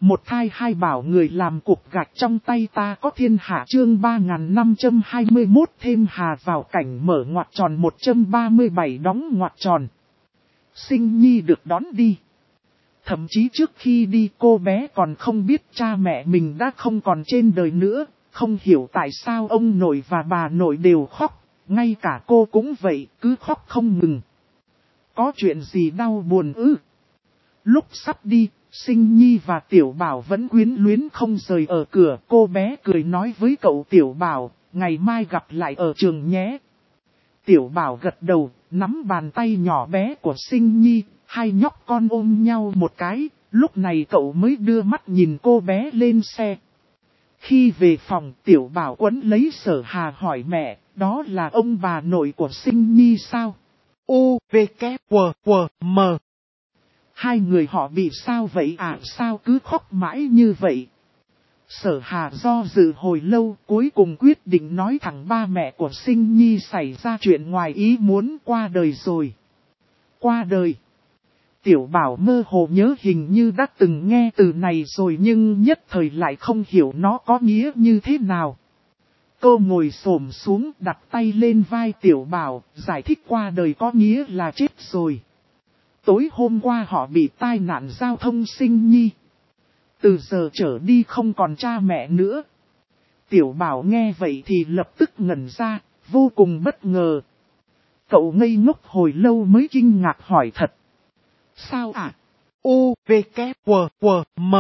Một thai hai bảo người làm cục gạch trong tay ta có thiên hạ chương 3521 thêm hà vào cảnh mở ngoặc tròn 137 đóng ngoặc tròn. Sinh nhi được đón đi. Thậm chí trước khi đi cô bé còn không biết cha mẹ mình đã không còn trên đời nữa, không hiểu tại sao ông nội và bà nội đều khóc, ngay cả cô cũng vậy, cứ khóc không ngừng. Có chuyện gì đau buồn ư? Lúc sắp đi, Sinh Nhi và Tiểu Bảo vẫn quyến luyến không rời ở cửa. Cô bé cười nói với cậu Tiểu Bảo, ngày mai gặp lại ở trường nhé. Tiểu Bảo gật đầu, nắm bàn tay nhỏ bé của Sinh Nhi, hai nhóc con ôm nhau một cái, lúc này cậu mới đưa mắt nhìn cô bé lên xe. Khi về phòng, Tiểu Bảo quấn lấy Sở Hà hỏi mẹ, đó là ông bà nội của Sinh Nhi sao? U, V, K, W, W, M. Hai người họ bị sao vậy à, sao cứ khóc mãi như vậy? Sở Hà do dự hồi lâu, cuối cùng quyết định nói thẳng ba mẹ của Sinh Nhi xảy ra chuyện ngoài ý muốn, qua đời rồi. Qua đời. Tiểu Bảo mơ hồ nhớ hình như đã từng nghe từ này rồi nhưng nhất thời lại không hiểu nó có nghĩa như thế nào. Cô ngồi xổm xuống đặt tay lên vai Tiểu Bảo, giải thích qua đời có nghĩa là chết rồi. Tối hôm qua họ bị tai nạn giao thông Sinh Nhi. Từ giờ trở đi không còn cha mẹ nữa. Tiểu Bảo nghe vậy thì lập tức ngẩn ra, vô cùng bất ngờ. Cậu ngây ngốc hồi lâu mới kinh ngạc hỏi thật. Sao ạ? U, V, K, W, W, M.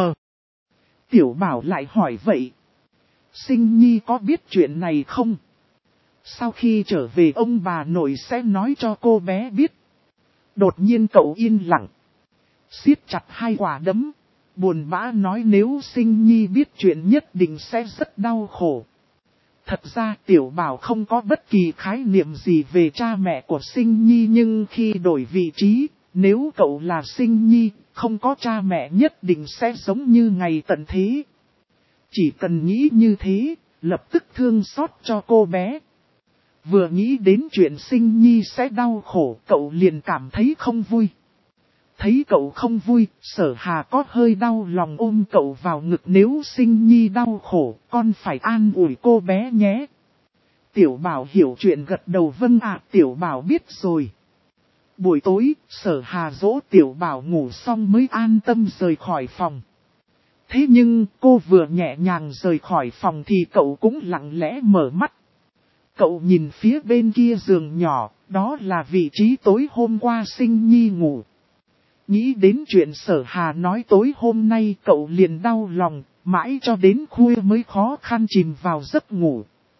Tiểu Bảo lại hỏi vậy. Sinh Nhi có biết chuyện này không? Sau khi trở về ông bà nội sẽ nói cho cô bé biết. Đột nhiên cậu yên lặng. Siết chặt hai quả đấm. Buồn bã nói nếu Sinh Nhi biết chuyện nhất định sẽ rất đau khổ. Thật ra Tiểu Bảo không có bất kỳ khái niệm gì về cha mẹ của Sinh Nhi nhưng khi đổi vị trí, nếu cậu là Sinh Nhi, không có cha mẹ nhất định sẽ giống như ngày tận thế. Chỉ cần nghĩ như thế, lập tức thương xót cho cô bé. Vừa nghĩ đến chuyện Sinh Nhi sẽ đau khổ, cậu liền cảm thấy không vui. Thấy cậu không vui, Sở Hà có hơi đau lòng ôm cậu vào ngực nếu Sinh Nhi đau khổ, con phải an ủi cô bé nhé. Tiểu Bảo hiểu chuyện gật đầu vâng ạ, Tiểu Bảo biết rồi. Buổi tối, Sở Hà dỗ Tiểu Bảo ngủ xong mới an tâm rời khỏi phòng. Thế nhưng cô vừa nhẹ nhàng rời khỏi phòng thì cậu cũng lặng lẽ mở mắt. Cậu nhìn phía bên kia giường nhỏ, đó là vị trí tối hôm qua Sinh Nhi ngủ. Nghĩ đến chuyện Sở Hà nói tối hôm nay cậu liền đau lòng, mãi cho đến khuya mới khó khăn chìm vào giấc ngủ.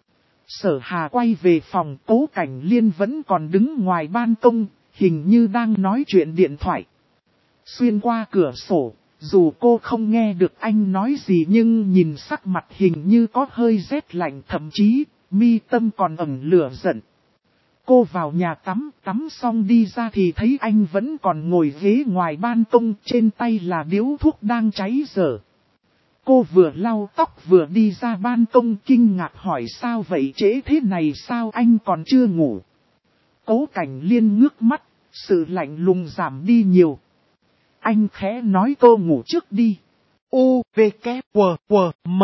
Sở Hà quay về phòng, Cố Cảnh Liên vẫn còn đứng ngoài ban công, hình như đang nói chuyện điện thoại. Xuyên qua cửa sổ, dù cô không nghe được anh nói gì nhưng nhìn sắc mặt hình như có hơi rét lạnh, thậm chí mi tâm còn ẩn lửa giận. Cô vào nhà tắm xong đi ra thì thấy anh vẫn còn ngồi ghế ngoài ban công, trên tay là điếu thuốc đang cháy dở. Cô vừa lau tóc vừa đi ra ban công kinh ngạc hỏi sao vậy, trễ thế này sao anh còn chưa ngủ. Cố Cảnh Liên ngước mắt, sự lạnh lùng giảm đi nhiều. Anh khẽ nói cô ngủ trước đi. U, V, K, W, W, M.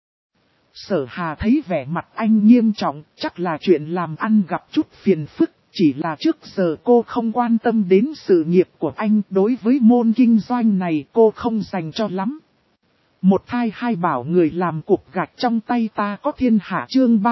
Sở Hà thấy vẻ mặt anh nghiêm trọng, chắc là chuyện làm ăn gặp chút phiền phức, chỉ là trước giờ cô không quan tâm đến sự nghiệp của anh, đối với môn kinh doanh này cô không dành cho lắm. Một thai hai bảo người làm cục gạch trong tay ta có thiên hạ chương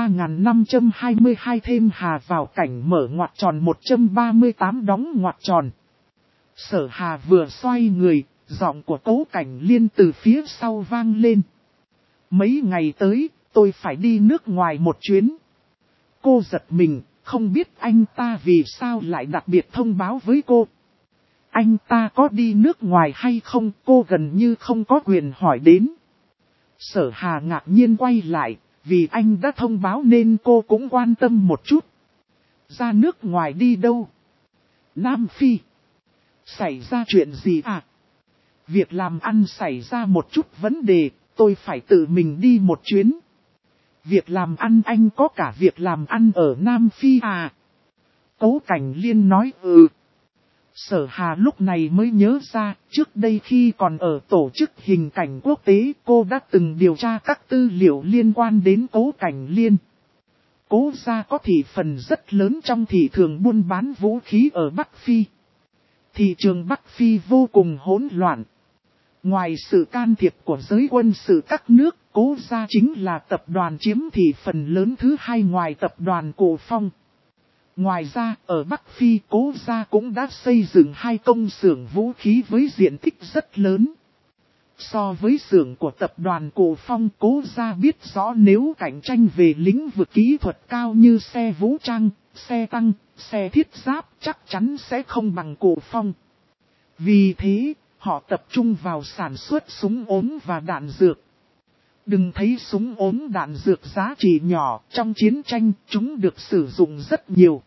3522 thêm hà vào cảnh mở ngoặc tròn 138 đóng ngoặc tròn. Sở Hà vừa xoay người, giọng của Cố Cảnh Liên từ phía sau vang lên. Mấy ngày tới, tôi phải đi nước ngoài một chuyến. Cô giật mình, không biết anh ta vì sao lại đặc biệt thông báo với cô. Anh ta có đi nước ngoài hay không, cô gần như không có quyền hỏi đến. Sở Hà ngạc nhiên quay lại, vì anh đã thông báo nên cô cũng quan tâm một chút. Ra nước ngoài đi đâu? Nam Phi. Xảy ra chuyện gì à? Việc làm ăn xảy ra một chút vấn đề, tôi phải tự mình đi một chuyến. Việc làm ăn anh có cả việc làm ăn ở Nam Phi à? Cố Cảnh Liên nói Sở Hà lúc này mới nhớ ra, trước đây khi còn ở tổ chức hình cảnh quốc tế, cô đã từng điều tra các tư liệu liên quan đến Cố Cảnh Liên. Cố gia có thị phần rất lớn trong thị trường buôn bán vũ khí ở Bắc Phi. Thị trường Bắc Phi vô cùng hỗn loạn. Ngoài sự can thiệp của giới quân sự các nước, Cố gia chính là tập đoàn chiếm thị phần lớn thứ hai ngoài tập đoàn Cổ Phong. Ngoài ra, ở Bắc Phi, Cố gia cũng đã xây dựng 2 công xưởng vũ khí với diện tích rất lớn. So với xưởng của tập đoàn Cổ Phong, Cố gia biết rõ nếu cạnh tranh về lĩnh vực kỹ thuật cao như xe vũ trang, xe tăng, xe thiết giáp chắc chắn sẽ không bằng Cổ Phong. Vì thế, họ tập trung vào sản xuất súng ốm và đạn dược. Đừng thấy súng ốm đạn dược giá trị nhỏ, trong chiến tranh chúng được sử dụng rất nhiều.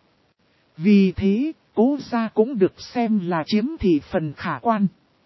Vì thế, Cố gia cũng được xem là chiếm thị phần khả quan.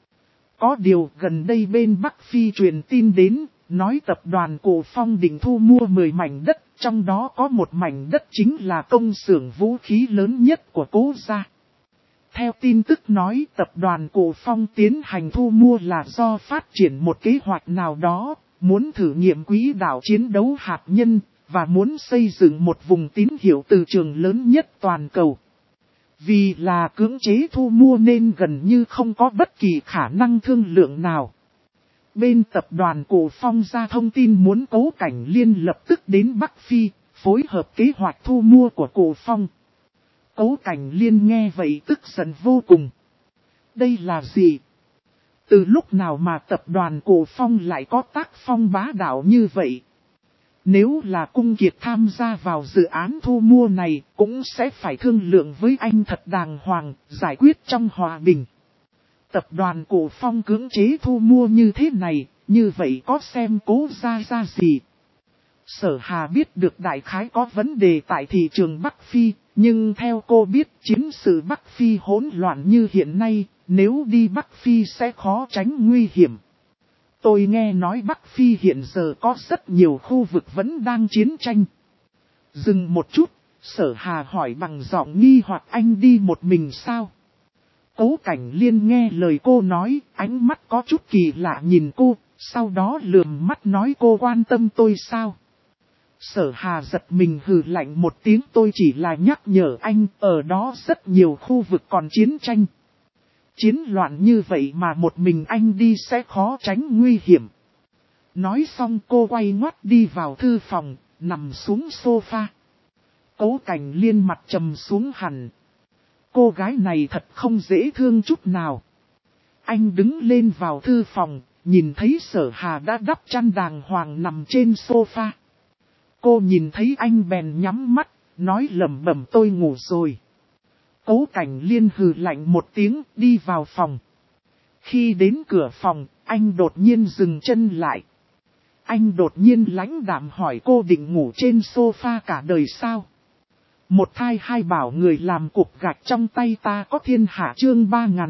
Có điều gần đây bên Bắc Phi truyền tin đến, nói tập đoàn Cổ Phong định thu mua 10 mảnh đất, trong đó có một mảnh đất chính là công xưởng vũ khí lớn nhất của Cố gia. Theo tin tức nói tập đoàn Cổ Phong tiến hành thu mua là do phát triển một kế hoạch nào đó, muốn thử nghiệm quỹ đạo chiến đấu hạt nhân, và muốn xây dựng một vùng tín hiệu từ trường lớn nhất toàn cầu. Vì là cưỡng chế thu mua nên gần như không có bất kỳ khả năng thương lượng nào. Bên tập đoàn Cổ Phong ra thông tin muốn Cố Cảnh Liên lập tức đến Bắc Phi, phối hợp kế hoạch thu mua của Cổ Phong. Cố Cảnh Liên nghe vậy tức giận vô cùng. Đây là gì? Từ lúc nào mà tập đoàn Cổ Phong lại có tác phong bá đạo như vậy? Nếu là Cung Kiệt tham gia vào dự án thu mua này, cũng sẽ phải thương lượng với anh thật đàng hoàng, giải quyết trong hòa bình. Tập đoàn Cổ Phong cưỡng chế thu mua như thế này, như vậy có xem Cố gia ra gì? Sở Hà biết được đại khái có vấn đề tại thị trường Bắc Phi, nhưng theo cô biết chiến sự Bắc Phi hỗn loạn như hiện nay, nếu đi Bắc Phi sẽ khó tránh nguy hiểm. Tôi nghe nói Bắc Phi hiện giờ có rất nhiều khu vực vẫn đang chiến tranh. Dừng một chút, Sở Hà hỏi bằng giọng nghi hoặc anh đi một mình sao? Cố Cảnh Liên nghe lời cô nói, ánh mắt có chút kỳ lạ nhìn cô, sau đó lườm mắt nói cô quan tâm tôi sao? Sở Hà giật mình hừ lạnh một tiếng, tôi chỉ là nhắc nhở anh, ở đó rất nhiều khu vực còn chiến tranh. Chiến loạn như vậy mà một mình anh đi sẽ khó tránh nguy hiểm. Nói xong cô quay ngoắt đi vào thư phòng, nằm xuống sofa. Cố Cảnh Liên mặt trầm xuống hẳn. Cô gái này thật không dễ thương chút nào. Anh đứng lên vào thư phòng, nhìn thấy Sở Hà đã đắp chăn đàng hoàng nằm trên sofa. Cô nhìn thấy anh bèn nhắm mắt, nói lẩm bẩm tôi ngủ rồi. Cố Cảnh Liên hừ lạnh một tiếng đi vào phòng. Khi đến cửa phòng, anh đột nhiên dừng chân lại. Anh đột nhiên lãnh đạm hỏi cô định ngủ trên sofa cả đời sao? Một thai hai bảo người làm cục gạch trong tay ta có thiên hạ chương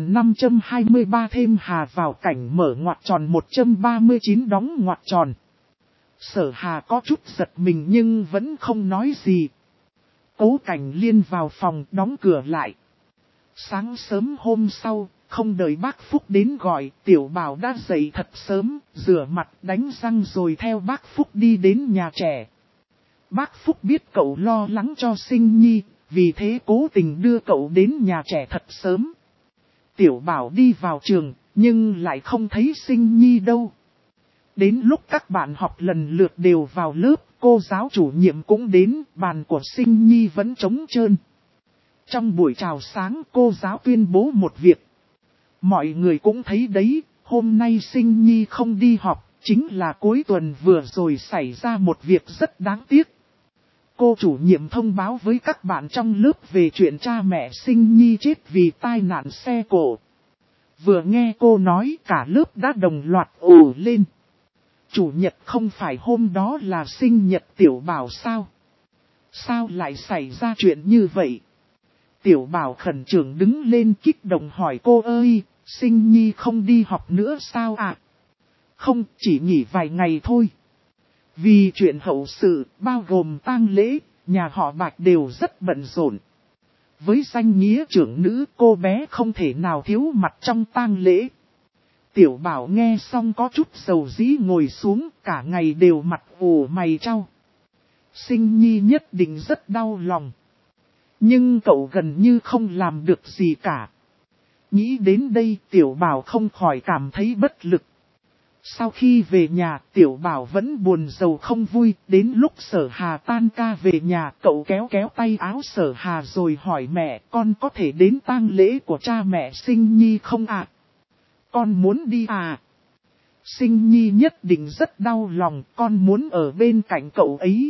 3523 thêm Hà vào cảnh mở ngoặc tròn 139 đóng ngoặc tròn. Sở Hà có chút giật mình nhưng vẫn không nói gì. Cố Cảnh Liên vào phòng đóng cửa lại. Sáng sớm hôm sau, không đợi bác Phúc đến gọi, Tiểu Bảo đã dậy thật sớm, rửa mặt đánh răng rồi theo bác Phúc đi đến nhà trẻ. Bác Phúc biết cậu lo lắng cho Sinh Nhi, vì thế cố tình đưa cậu đến nhà trẻ thật sớm. Tiểu Bảo đi vào trường, nhưng lại không thấy Sinh Nhi đâu. Đến lúc các bạn học lần lượt đều vào lớp, cô giáo chủ nhiệm cũng đến, bàn của Sinh Nhi vẫn trống trơn. Trong buổi chào sáng cô giáo tuyên bố một việc. Mọi người cũng thấy đấy, hôm nay Sinh Nhi không đi học, chính là cuối tuần vừa rồi xảy ra một việc rất đáng tiếc. Cô chủ nhiệm thông báo với các bạn trong lớp về chuyện cha mẹ Sinh Nhi chết vì tai nạn xe cộ. Vừa nghe cô nói cả lớp đã đồng loạt ồ lên. Chủ nhật không phải hôm đó là sinh nhật Tiểu Bảo sao? Sao lại xảy ra chuyện như vậy? Tiểu Bảo khẩn trương đứng lên kích động hỏi cô ơi, Sinh Nhi không đi học nữa sao ạ? Không, chỉ nghỉ vài ngày thôi. Vì chuyện hậu sự, bao gồm tang lễ, nhà họ Bạch đều rất bận rộn. Với danh nghĩa trưởng nữ, cô bé không thể nào thiếu mặt trong tang lễ. Tiểu Bảo nghe xong có chút sầu dĩ ngồi xuống, cả ngày đều mặt ủ mày trao. Sinh Nhi nhất định rất đau lòng. Nhưng cậu gần như không làm được gì cả. Nghĩ đến đây, Tiểu Bảo không khỏi cảm thấy bất lực. Sau khi về nhà, Tiểu Bảo vẫn buồn rầu không vui. Đến lúc Sở Hà tan ca về nhà, cậu kéo kéo tay áo Sở Hà rồi hỏi mẹ, con có thể đến tang lễ của cha mẹ Sinh Nhi không ạ? Con muốn đi à? Sinh Nhi nhất định rất đau lòng, con muốn ở bên cạnh cậu ấy.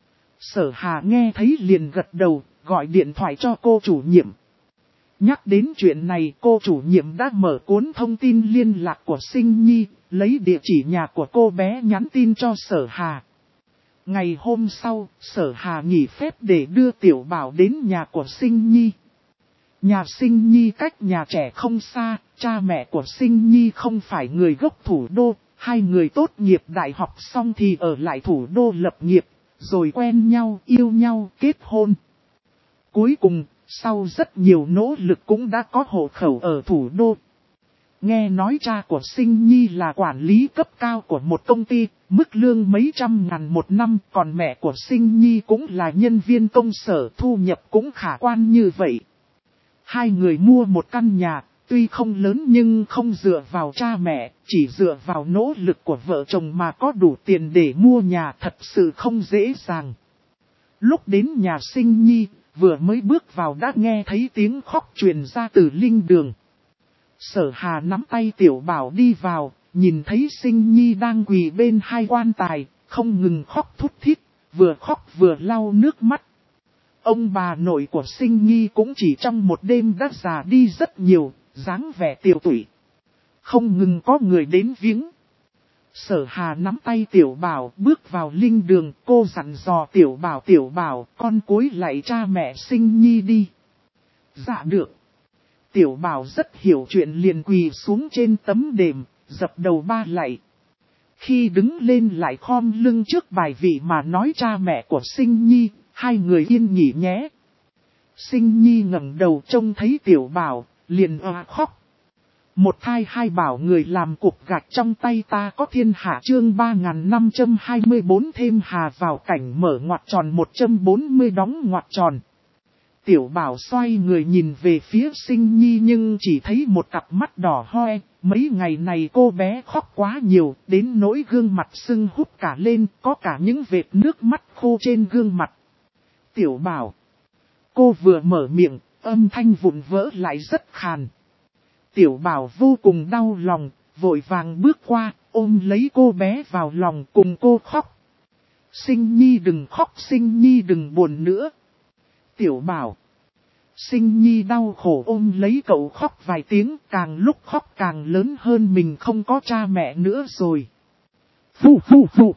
Sở Hà nghe thấy liền gật đầu, gọi điện thoại cho cô chủ nhiệm. Nhắc đến chuyện này, cô chủ nhiệm đã mở cuốn thông tin liên lạc của Sinh Nhi, lấy địa chỉ nhà của cô bé nhắn tin cho Sở Hà. Ngày hôm sau, Sở Hà nghỉ phép để đưa Tiểu Bảo đến nhà của Sinh Nhi. Nhà Sinh Nhi cách nhà trẻ không xa, cha mẹ của Sinh Nhi không phải người gốc thủ đô, hai người tốt nghiệp đại học xong thì ở lại thủ đô lập nghiệp, rồi quen nhau, yêu nhau, kết hôn. Cuối cùng, sau rất nhiều nỗ lực cũng đã có hộ khẩu ở thủ đô. Nghe nói cha của Sinh Nhi là quản lý cấp cao của một công ty, mức lương mấy trăm ngàn một năm, còn mẹ của Sinh Nhi cũng là nhân viên công sở, thu nhập cũng khả quan như vậy. Hai người mua một căn nhà, tuy không lớn nhưng không dựa vào cha mẹ, chỉ dựa vào nỗ lực của vợ chồng mà có đủ tiền để mua nhà thật sự không dễ dàng. Lúc đến nhà Sinh Nhi, vừa mới bước vào đã nghe thấy tiếng khóc truyền ra từ linh đường. Sở Hà nắm tay Tiểu Bảo đi vào, nhìn thấy Sinh Nhi đang quỳ bên hai quan tài, không ngừng khóc thút thít, vừa khóc vừa lau nước mắt. Ông bà nội của Sinh Nhi cũng chỉ trong một đêm đã già đi rất nhiều, dáng vẻ tiều tụy. Không ngừng có người đến viếng. Sở Hà nắm tay Tiểu Bảo bước vào linh đường, cô dặn dò Tiểu Bảo, con cúi lạy cha mẹ Sinh Nhi đi. Dạ được. Tiểu Bảo rất hiểu chuyện liền quỳ xuống trên tấm đệm, dập đầu ba lạy. Khi đứng lên lại khom lưng trước bài vị mà nói cha mẹ của Sinh Nhi, hai người yên nghỉ nhé. Sinh Nhi ngẩng đầu trông thấy Tiểu Bảo, liền khóc. Một thai hai bảo người làm cục gạch trong tay ta có thiên hạ chương 3524 thêm hà vào cảnh mở ngoặc tròn 140 đóng ngoặc tròn. Tiểu Bảo xoay người nhìn về phía Sinh Nhi nhưng chỉ thấy một cặp mắt đỏ hoe, mấy ngày này cô bé khóc quá nhiều, đến nỗi gương mặt sưng húp cả lên, có cả những vệt nước mắt khô trên gương mặt. Tiểu Bảo. Cô vừa mở miệng, âm thanh vụn vỡ lại rất khàn. Tiểu Bảo vô cùng đau lòng, vội vàng bước qua, ôm lấy cô bé vào lòng cùng cô khóc. Sinh Nhi đừng khóc, Sinh Nhi đừng buồn nữa. Tiểu Bảo. Sinh Nhi đau khổ ôm lấy cậu khóc vài tiếng, càng lúc khóc càng lớn hơn, mình không có cha mẹ nữa rồi. Phù phù phù.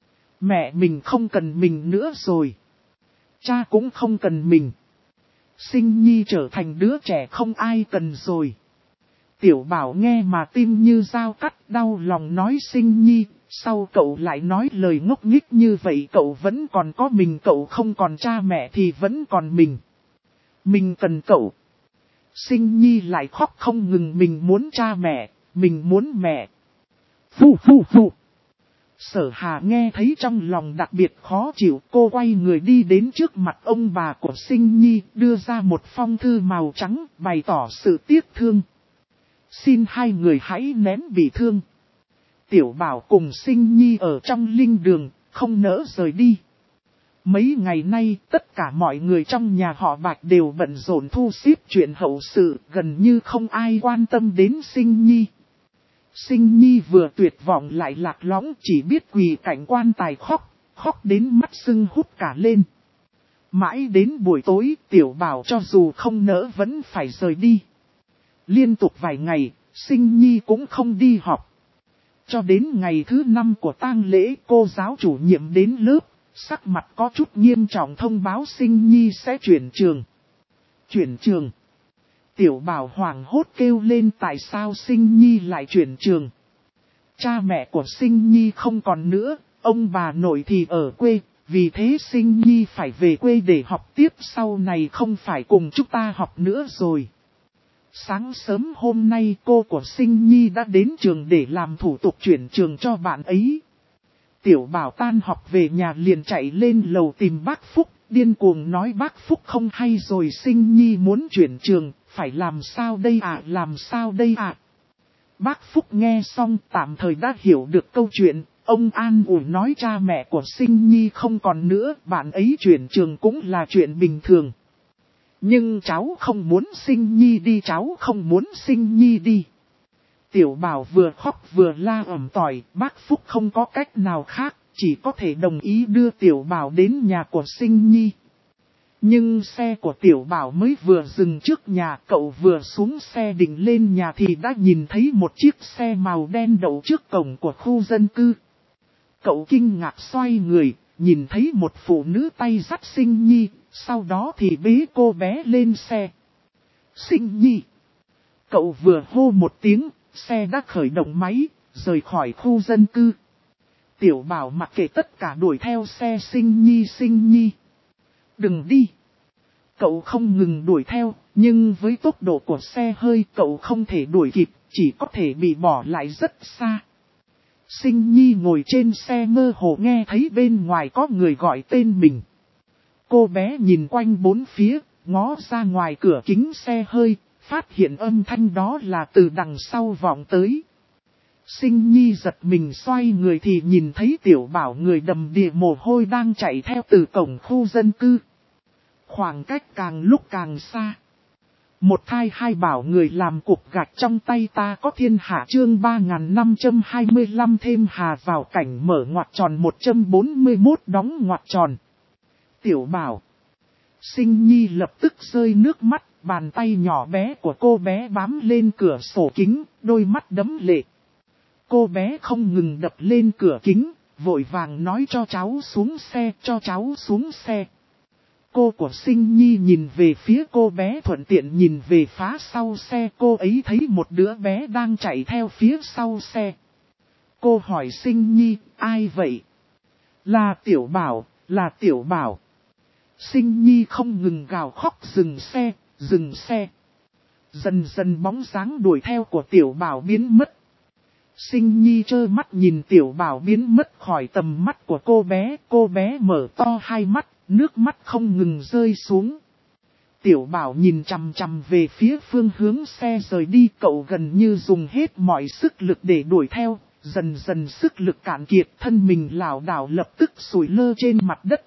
Mẹ mình không cần mình nữa rồi. Cha cũng không cần mình. Sinh Nhi trở thành đứa trẻ không ai cần rồi. Tiểu Bảo nghe mà tim như dao cắt, đau lòng nói Sinh Nhi, sau cậu lại nói lời ngốc nghếch như vậy, cậu vẫn còn có mình, cậu không còn cha mẹ thì vẫn còn mình. Mình cần cậu. Sinh Nhi lại khóc không ngừng, mình muốn cha mẹ, mình muốn mẹ. Phù phù phù. Sở Hà nghe thấy trong lòng đặc biệt khó chịu, cô quay người đi đến trước mặt ông bà của Sinh Nhi, đưa ra một phong thư màu trắng, bày tỏ sự tiếc thương. Xin hai người hãy nén bị thương. Tiểu Bảo cùng Sinh Nhi ở trong linh đường, không nỡ rời đi. Mấy ngày nay, tất cả mọi người trong nhà họ Bạch đều bận rộn thu xếp chuyện hậu sự, gần như không ai quan tâm đến Sinh Nhi. Sinh Nhi vừa tuyệt vọng lại lạc lõng, chỉ biết quỳ cạnh quan tài khóc, khóc đến mắt sưng húp cả lên. Mãi đến buổi tối, Tiểu Bảo cho dù không nỡ vẫn phải rời đi. Liên tục vài ngày, Sinh Nhi cũng không đi học. Cho đến ngày thứ 5 của tang lễ, cô giáo chủ nhiệm đến lớp, sắc mặt có chút nghiêm trọng thông báo Sinh Nhi sẽ chuyển trường. Chuyển trường. Tiểu Bảo hoảng hốt kêu lên, tại sao Sinh Nhi lại chuyển trường. Cha mẹ của Sinh Nhi không còn nữa, ông bà nội thì ở quê, vì thế Sinh Nhi phải về quê để học tiếp, sau này không phải cùng chúng ta học nữa rồi. Sáng sớm hôm nay cô của Sinh Nhi đã đến trường để làm thủ tục chuyển trường cho bạn ấy. Tiểu Bảo tan học về nhà liền chạy lên lầu tìm bác Phúc, điên cuồng nói bác Phúc không hay rồi, Sinh Nhi muốn chuyển trường, phải làm sao đây ạ, làm sao đây ạ. Bác Phúc nghe xong tạm thời đã hiểu được câu chuyện, ông an ủi nói cha mẹ của Sinh Nhi không còn nữa, bạn ấy chuyển trường cũng là chuyện bình thường. Nhưng cháu không muốn Sinh Nhi đi, cháu không muốn Sinh Nhi đi. Tiểu Bảo vừa khóc vừa la ẩm tỏi, bác Phúc không có cách nào khác, chỉ có thể đồng ý đưa Tiểu Bảo đến nhà của Sinh Nhi. Nhưng xe của Tiểu Bảo mới vừa dừng trước nhà, cậu vừa xuống xe định lên nhà thì đã nhìn thấy một chiếc xe màu đen đậu trước cổng của khu dân cư. Cậu kinh ngạc xoay người, nhìn thấy một phụ nữ tay dắt Sinh Nhi, sau đó thì bế cô bé lên xe. Sinh Nhi! Cậu vừa hô một tiếng, xe đã khởi động máy, rời khỏi khu dân cư. Tiểu Bảo mặc kệ tất cả đuổi theo xe Sinh Nhi, Sinh Nhi. Đừng đi! Cậu không ngừng đuổi theo, nhưng với tốc độ của xe hơi cậu không thể đuổi kịp, chỉ có thể bị bỏ lại rất xa. Sinh Nhi ngồi trên xe mơ hồ nghe thấy bên ngoài có người gọi tên mình. Cô bé nhìn quanh bốn phía, ngó ra ngoài cửa kính xe hơi, phát hiện âm thanh đó là từ đằng sau vọng tới. Sinh Nhi giật mình xoay người thì nhìn thấy Tiểu Bảo người đầm đìa mồ hôi đang chạy theo từ cổng khu dân cư. Khoảng cách càng lúc càng xa. Một thai hai bảo người làm cục gạch trong tay ta có thiên hạ, chương 3525 thêm hà vào cảnh mở ngoặc tròn 141 đóng ngoặc tròn. Tiểu Bảo. Sinh Nhi lập tức rơi nước mắt, bàn tay nhỏ bé của cô bé bám lên cửa sổ kính, đôi mắt đẫm lệ. Cô bé không ngừng đập lên cửa kính, vội vàng nói cho cháu xuống xe, cho cháu xuống xe. Cô của Sinh Nhi nhìn về phía cô bé, thuận tiện nhìn về phá sau xe, cô ấy thấy một đứa bé đang chạy theo phía sau xe. Cô hỏi Sinh Nhi, ai vậy? Là Tiểu Bảo, là Tiểu Bảo. Sinh Nhi không ngừng gào khóc, dừng xe, dừng xe. Dần dần bóng dáng đuổi theo của Tiểu Bảo biến mất. Sinh Nhi trơ mắt nhìn Tiểu Bảo biến mất khỏi tầm mắt của cô bé mở to hai mắt, nước mắt không ngừng rơi xuống. Tiểu Bảo nhìn chằm chằm về phía phương hướng xe rời đi, cậu gần như dùng hết mọi sức lực để đuổi theo, dần dần sức lực cạn kiệt, thân mình lảo đảo lập tức sủi lơ trên mặt đất.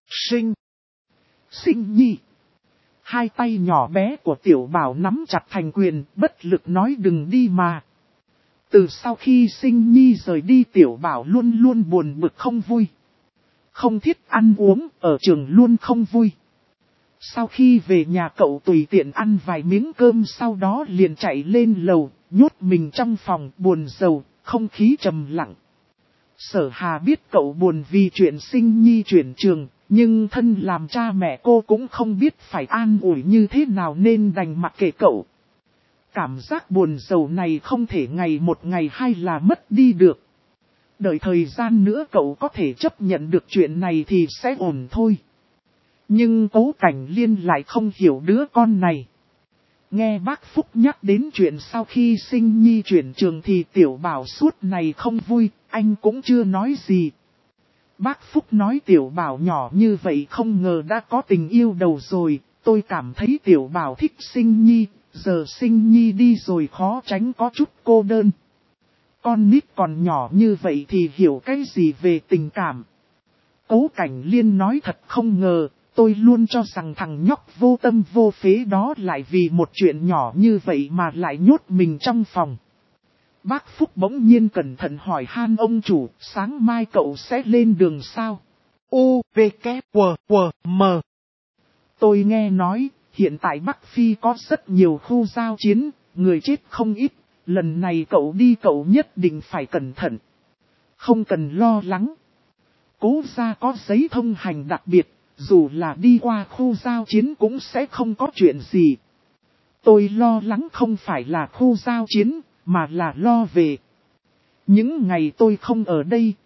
Sinh Nhi! Hai tay nhỏ bé của Tiểu Bảo nắm chặt thành quyền, bất lực nói đừng đi mà. Từ sau khi Sinh Nhi rời đi, Tiểu Bảo luôn luôn buồn bực không vui. Không thích ăn uống, ở trường luôn không vui. Sau khi về nhà cậu tùy tiện ăn vài miếng cơm, sau đó liền chạy lên lầu, nhốt mình trong phòng, buồn rầu, không khí trầm lặng. Sở Hà biết cậu buồn vì chuyện Sinh Nhi chuyển trường, nhưng thân làm cha mẹ cô cũng không biết phải an ủi như thế nào nên đành mặc kệ cậu. Cảm giác buồn rầu này không thể ngày một ngày hai là mất đi được. Đợi thời gian nữa cậu có thể chấp nhận được chuyện này thì sẽ ổn thôi. Nhưng Cố Cảnh Liên lại không hiểu đứa con này. Nghe bác Phúc nhắc đến chuyện sau khi Sinh Nhi chuyển trường thì Tiểu Bảo suốt này không vui, anh cũng chưa nói gì. Bác Phúc nói Tiểu Bảo nhỏ như vậy không ngờ đã có tình yêu đầu rồi, tôi cảm thấy Tiểu Bảo thích Sinh Nhi, giờ Sinh Nhi đi rồi khó tránh có chút cô đơn. Con nít còn nhỏ như vậy thì hiểu cái gì về tình cảm. Cố Cảnh Liên nói thật không ngờ, tôi luôn cho rằng thằng nhóc vô tâm vô phế đó lại vì một chuyện nhỏ như vậy mà lại nhốt mình trong phòng. Bác Phúc bỗng nhiên cẩn thận hỏi han ông chủ, sáng mai cậu sẽ lên đường sao? U, V, K, W, W, M. Tôi nghe nói, hiện tại Bắc Phi có rất nhiều khu giao chiến, người chết không ít. Lần này cậu đi cậu nhất định phải cẩn thận. Không cần lo lắng. Cố gia có giấy thông hành đặc biệt, dù là đi qua khu giao chiến cũng sẽ không có chuyện gì. Tôi lo lắng không phải là khu giao chiến, mà là lo về. Những ngày tôi không ở đây,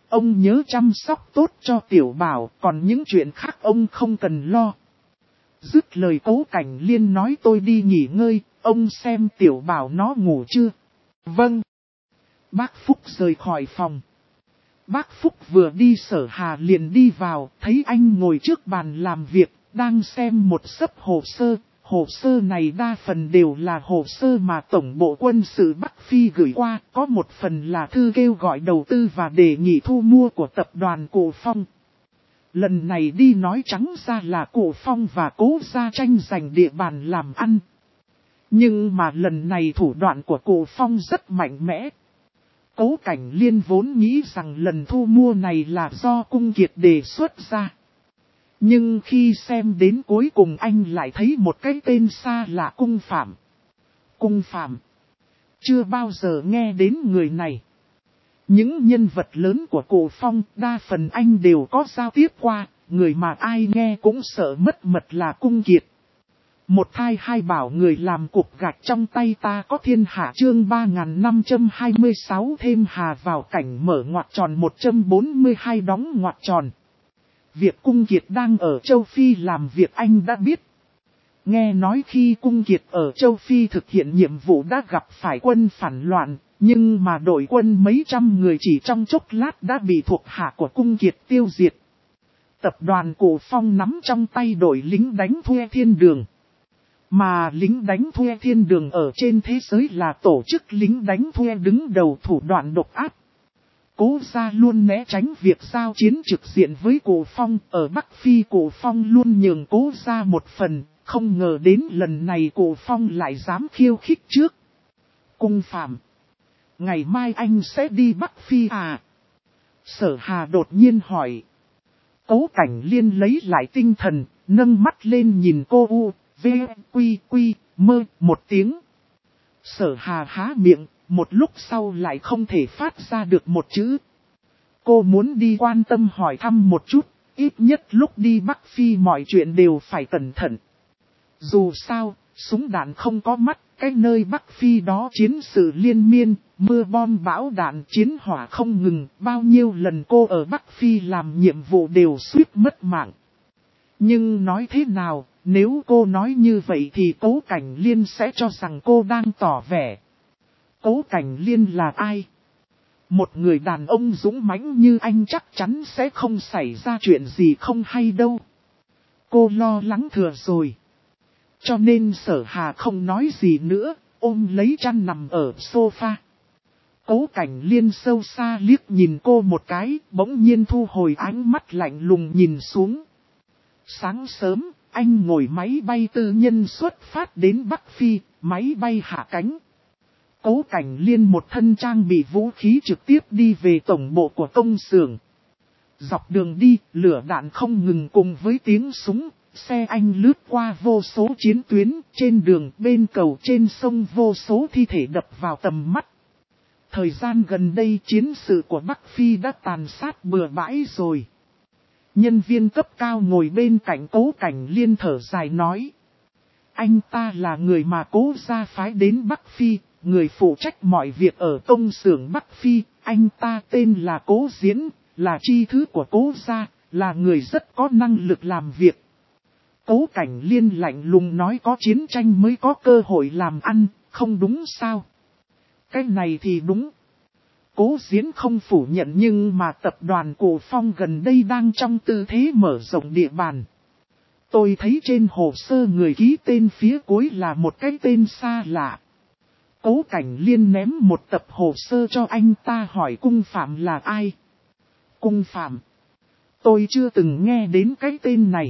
Ông nhớ chăm sóc tốt cho Tiểu Bảo, còn những chuyện khác ông không cần lo. Dứt lời Cố Cảnh Liên nói tôi đi nghỉ ngơi, ông xem Tiểu Bảo nó ngủ chưa? Vâng. Bác Phúc rời khỏi phòng. Bác Phúc vừa đi Sở Hà liền đi vào, thấy anh ngồi trước bàn làm việc, đang xem một xấp hồ sơ. Hồ sơ này đa phần đều là hồ sơ mà Tổng bộ Quân sự Bắc Phi gửi qua, có một phần là thư kêu gọi đầu tư và đề nghị thu mua của tập đoàn Cổ Phong. Lần này đi nói trắng ra là Cổ Phong và Cố gia tranh giành địa bàn làm ăn. Nhưng mà lần này thủ đoạn của Cổ Phong rất mạnh mẽ. Cố Cảnh Liên vốn nghĩ rằng lần thu mua này là do Cung Kiệt đề xuất ra. Nhưng khi xem đến cuối cùng anh lại thấy một cái tên xa lạ Cung Phạm. Cung Phạm. Chưa bao giờ nghe đến người này. Những nhân vật lớn của Cổ Phong đa phần anh đều có giao tiếp qua, người mà ai nghe cũng sợ mất mật là Cung Kiệt. Một thai hai bảo người làm cục gạch trong tay ta có thiên hạ chương 3526 thêm hà vào cảnh mở ngoặc tròn 142 đóng ngoặc tròn. Việc Cung Kiệt đang ở châu Phi làm việc anh đã biết. Nghe nói khi Cung Kiệt ở châu Phi thực hiện nhiệm vụ đã gặp phải quân phản loạn, nhưng mà đội quân mấy trăm người chỉ trong chốc lát đã bị thuộc hạ của Cung Kiệt tiêu diệt. Tập đoàn Cổ Phong nắm trong tay đội lính đánh thuê thiên đường. Mà lính đánh thuê thiên đường ở trên thế giới là tổ chức lính đánh thuê đứng đầu thủ đoạn độc ác. Cố gia luôn né tránh việc giao chiến trực diện với Cổ Phong. Ở Bắc Phi Cổ Phong luôn nhường Cố gia một phần. Không ngờ đến lần này Cổ Phong lại dám khiêu khích trước. Cung Phạm. Ngày mai anh sẽ đi Bắc Phi à? Sở Hà đột nhiên hỏi. Cố Cảnh Liên lấy lại tinh thần, nâng mắt lên nhìn cô U, V, Quy, Quy, Mơ, một tiếng. Sở Hà há miệng, một lúc sau lại không thể phát ra được một chữ. Cô muốn đi quan tâm hỏi thăm một chút, ít nhất lúc đi Bắc Phi mọi chuyện đều phải cẩn thận. Dù sao, súng đạn không có mắt, cái nơi Bắc Phi đó chiến sự liên miên, mưa bom bão đạn chiến hỏa không ngừng, bao nhiêu lần cô ở Bắc Phi làm nhiệm vụ đều suýt mất mạng. Nhưng nói thế nào, nếu cô nói như vậy thì Cố Cảnh Liên sẽ cho rằng cô đang tỏ vẻ. Cố Cảnh Liên là ai? Một người đàn ông dũng mãnh như anh chắc chắn sẽ không xảy ra chuyện gì không hay đâu. Cô lo lắng thừa rồi. Cho nên Sở Hà không nói gì nữa, ôm lấy chăn nằm ở sofa. Cố Cảnh Liên sâu xa liếc nhìn cô một cái, bỗng nhiên thu hồi ánh mắt lạnh lùng nhìn xuống. Sáng sớm, anh ngồi máy bay tư nhân xuất phát đến Bắc Phi, máy bay hạ cánh. Cố Cảnh Liên một thân trang bị vũ khí trực tiếp đi về tổng bộ của công xưởng. Dọc đường đi, lửa đạn không ngừng cùng với tiếng súng, xe anh lướt qua vô số chiến tuyến, trên đường, bên cầu, trên sông vô số thi thể đập vào tầm mắt. Thời gian gần đây chiến sự của Bắc Phi đã tàn sát bừa bãi rồi. Nhân viên cấp cao ngồi bên cạnh Cố Cảnh Liên thở dài nói. Anh ta là người mà Cố gia phái đến Bắc Phi, người phụ trách mọi việc ở công xưởng Bắc Phi. Anh ta tên là Cố Diễn, là chi thứ của Cố gia, là người rất có năng lực làm việc. Cố Cảnh Liên lạnh lùng nói có chiến tranh mới có cơ hội làm ăn, không đúng sao? Cái này thì đúng. Cố Diễn không phủ nhận nhưng mà tập đoàn Cổ Phong gần đây đang trong tư thế mở rộng địa bàn. Tôi thấy trên hồ sơ người ký tên phía cuối là một cái tên xa lạ. Cố Cảnh Liên ném một tập hồ sơ cho anh ta hỏi Cung Phạm là ai? Cung Phạm. Tôi chưa từng nghe đến cái tên này.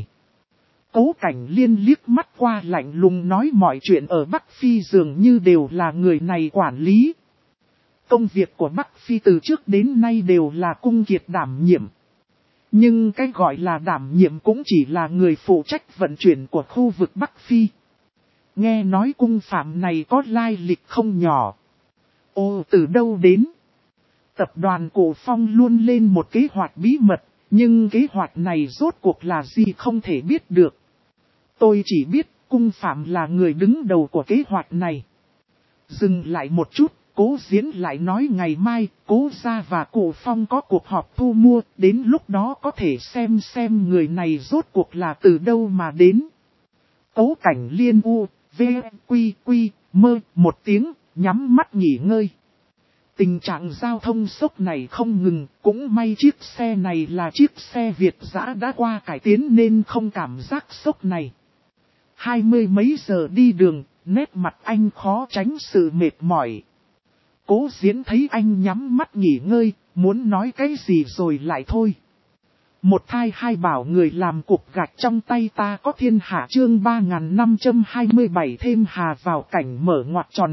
Cố Cảnh Liên liếc mắt qua lạnh lùng nói mọi chuyện ở Bắc Phi dường như đều là người này quản lý. Công việc của Bắc Phi từ trước đến nay đều là Cung Kiệt đảm nhiệm. Nhưng cái gọi là đảm nhiệm cũng chỉ là người phụ trách vận chuyển của khu vực Bắc Phi. Nghe nói Cung Phạm này có lai lịch không nhỏ. Ồ, từ đâu đến? Tập đoàn Cổ Phong luôn lên một kế hoạch bí mật, nhưng kế hoạch này rốt cuộc là gì không thể biết được. Tôi chỉ biết Cung Phạm là người đứng đầu của kế hoạch này. Dừng lại một chút, Cố Diễn lại nói ngày mai, Cố gia và Cụ Phong có cuộc họp thu mua, đến lúc đó có thể xem người này rốt cuộc là từ đâu mà đến. Cố Cảnh Liên quy mơ một tiếng, nhắm mắt nghỉ ngơi. Tình trạng giao thông sốc này không ngừng, cũng may chiếc xe này là chiếc xe Việt dã đã qua cải tiến nên không cảm giác sốc này. 20 mấy giờ đi đường, nét mặt anh khó tránh sự mệt mỏi. Cố Diễn thấy anh nhắm mắt nghỉ ngơi, muốn nói cái gì rồi lại thôi. Một thai hai bảo người làm cục gạch trong tay ta có thiên hạ chương 3527 thêm hà vào cảnh mở ngoặc tròn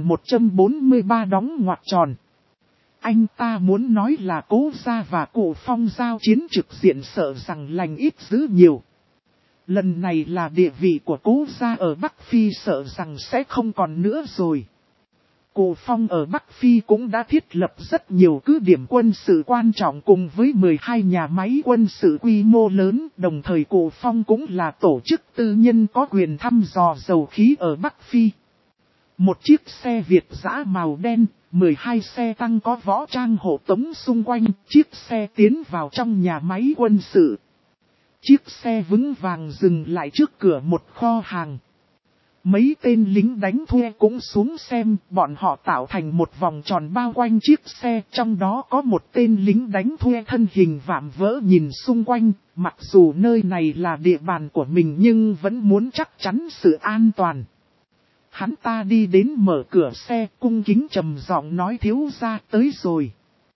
143 đóng ngoặc tròn. Anh ta muốn nói là Cố gia và Cụ Phong giao chiến trực diện sợ rằng lành ít dữ nhiều. Lần này là địa vị của Cố gia ở Bắc Phi sợ rằng sẽ không còn nữa rồi. Cụ Phong ở Bắc Phi cũng đã thiết lập rất nhiều cứ điểm quân sự quan trọng cùng với 12 nhà máy quân sự quy mô lớn. Đồng thời Cụ Phong cũng là tổ chức tư nhân có quyền thăm dò dầu khí ở Bắc Phi. Một chiếc xe Việt dã màu đen, 12 xe tăng có võ trang hộ tống xung quanh, chiếc xe tiến vào trong nhà máy quân sự. Chiếc xe vững vàng dừng lại trước cửa một kho hàng. Mấy tên lính đánh thuê cũng xuống xem, bọn họ tạo thành một vòng tròn bao quanh chiếc xe, trong đó có một tên lính đánh thuê thân hình vạm vỡ nhìn xung quanh, mặc dù nơi này là địa bàn của mình nhưng vẫn muốn chắc chắn sự an toàn. Hắn ta đi đến mở cửa xe, cung kính trầm giọng nói thiếu gia tới rồi.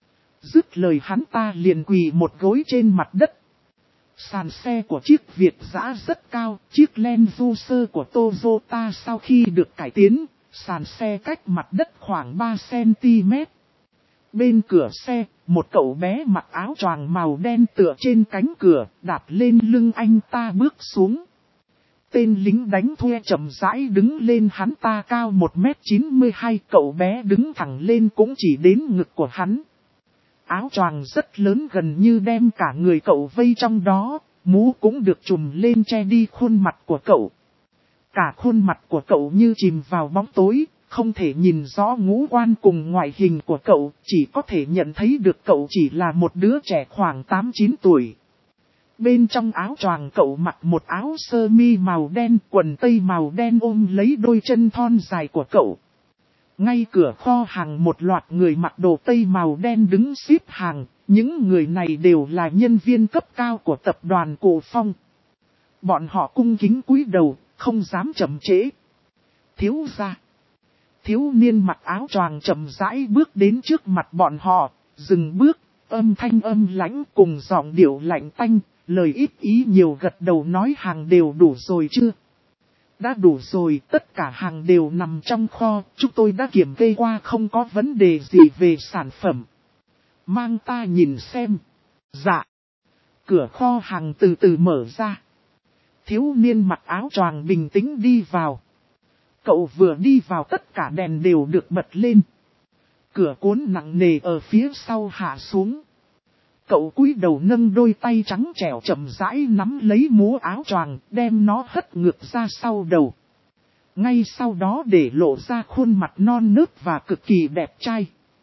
Dứt lời hắn ta liền quỳ một gối trên mặt đất. Sàn xe của chiếc Việt dã rất cao, chiếc Land Cruiser của Toyota sau khi được cải tiến, sàn xe cách mặt đất khoảng 3 cm. Bên cửa xe, một cậu bé mặc áo choàng màu đen tựa trên cánh cửa, đạp lên lưng anh ta bước xuống. Tên lính đánh thuê chậm rãi đứng lên, hắn ta cao 1m92, cậu bé đứng thẳng lên cũng chỉ đến ngực của hắn. Áo choàng rất lớn gần như đem cả người cậu vây trong đó, mũ cũng được trùm lên che đi khuôn mặt của cậu. Cả khuôn mặt của cậu như chìm vào bóng tối, không thể nhìn rõ ngũ quan cùng ngoại hình của cậu, chỉ có thể nhận thấy được cậu chỉ là một đứa trẻ khoảng 8-9 tuổi. Bên trong áo choàng cậu mặc một áo sơ mi màu đen, quần tây màu đen ôm lấy đôi chân thon dài của cậu. Ngay cửa kho hàng một loạt người mặc đồ tây màu đen đứng xếp hàng, những người này đều là nhân viên cấp cao của tập đoàn Cụ Phong. Bọn họ cung kính cúi đầu, không dám chậm trễ. Thiếu gia. Thiếu niên mặc áo choàng chậm rãi bước đến trước mặt bọn họ, dừng bước, âm thanh âm lãnh cùng giọng điệu lạnh tanh, lời ít ý nhiều gật đầu nói hàng đều đủ rồi chưa? Đã đủ rồi, tất cả hàng đều nằm trong kho, chúng tôi đã kiểm kê qua không có vấn đề gì về sản phẩm. Mang ta nhìn xem. Dạ. Cửa kho hàng từ từ mở ra. Thiếu niên mặc áo choàng bình tĩnh đi vào. Cậu vừa đi vào tất cả đèn đều được bật lên. Cửa cuốn nặng nề ở phía sau hạ xuống. Cậu cúi đầu nâng đôi tay trắng trẻo chậm rãi nắm lấy mũ áo choàng, đem nó hất ngược ra sau đầu. Ngay sau đó để lộ ra khuôn mặt non nớt và cực kỳ đẹp trai.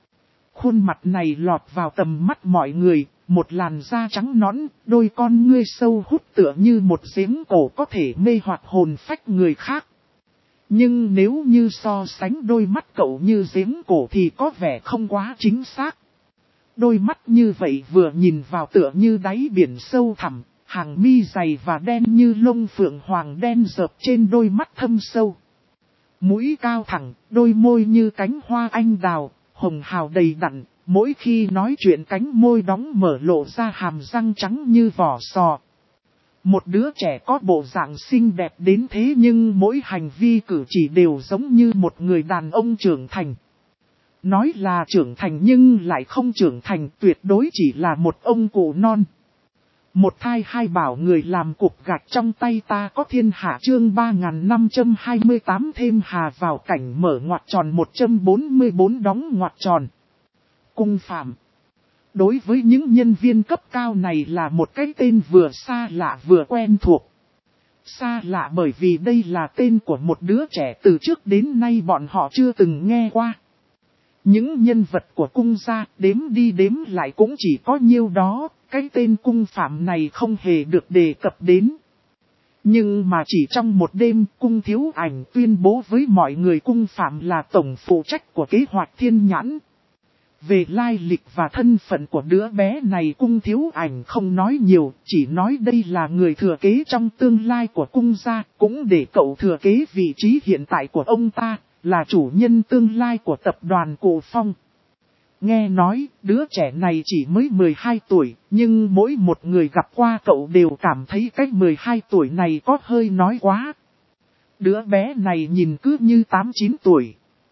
Khuôn mặt này lọt vào tầm mắt mọi người, một làn da trắng nõn, đôi con ngươi sâu hút tựa như một giếng cổ có thể mê hoặc hồn phách người khác. Nhưng nếu như so sánh đôi mắt cậu như giếng cổ thì có vẻ không quá chính xác. Đôi mắt như vậy vừa nhìn vào tựa như đáy biển sâu thẳm, hàng mi dày và đen như lông phượng hoàng đen dợp trên đôi mắt thâm sâu. Mũi cao thẳng, đôi môi như cánh hoa anh đào, hồng hào đầy đặn, mỗi khi nói chuyện cánh môi đóng mở lộ ra hàm răng trắng như vỏ sò. Một đứa trẻ có bộ dạng xinh đẹp đến thế nhưng mỗi hành vi cử chỉ đều giống như một người đàn ông trưởng thành. Nói là trưởng thành nhưng lại không trưởng thành, tuyệt đối chỉ là một ông cụ non. Một thai hai bảo người làm cục gạch trong tay ta có thiên hạ chương 3528 thêm hà vào cảnh mở ngoặc tròn 144 đóng ngoặc tròn. Cung phạm. Đối với những nhân viên cấp cao này là một cái tên vừa xa lạ vừa quen thuộc. Xa lạ bởi vì đây là tên của một đứa trẻ từ trước đến nay bọn họ chưa từng nghe qua. Những nhân vật của cung gia đếm đi đếm lại cũng chỉ có nhiêu đó, cái tên cung phạm này không hề được đề cập đến. Nhưng mà chỉ trong một đêm, cung thiếu ảnh tuyên bố với mọi người cung phạm là tổng phụ trách của kế hoạch thiên nhãn. Về lai lịch và thân phận của đứa bé này cung thiếu ảnh không nói nhiều, chỉ nói đây là người thừa kế trong tương lai của cung gia, cũng để cậu thừa kế vị trí hiện tại của ông ta, là chủ nhân tương lai của tập đoàn Cổ Phong. Nghe nói, đứa trẻ này chỉ mới 12 tuổi, nhưng mỗi một người gặp qua cậu đều cảm thấy cách 12 tuổi này có hơi nói quá. Đứa bé này nhìn cứ như 8-9 tuổi.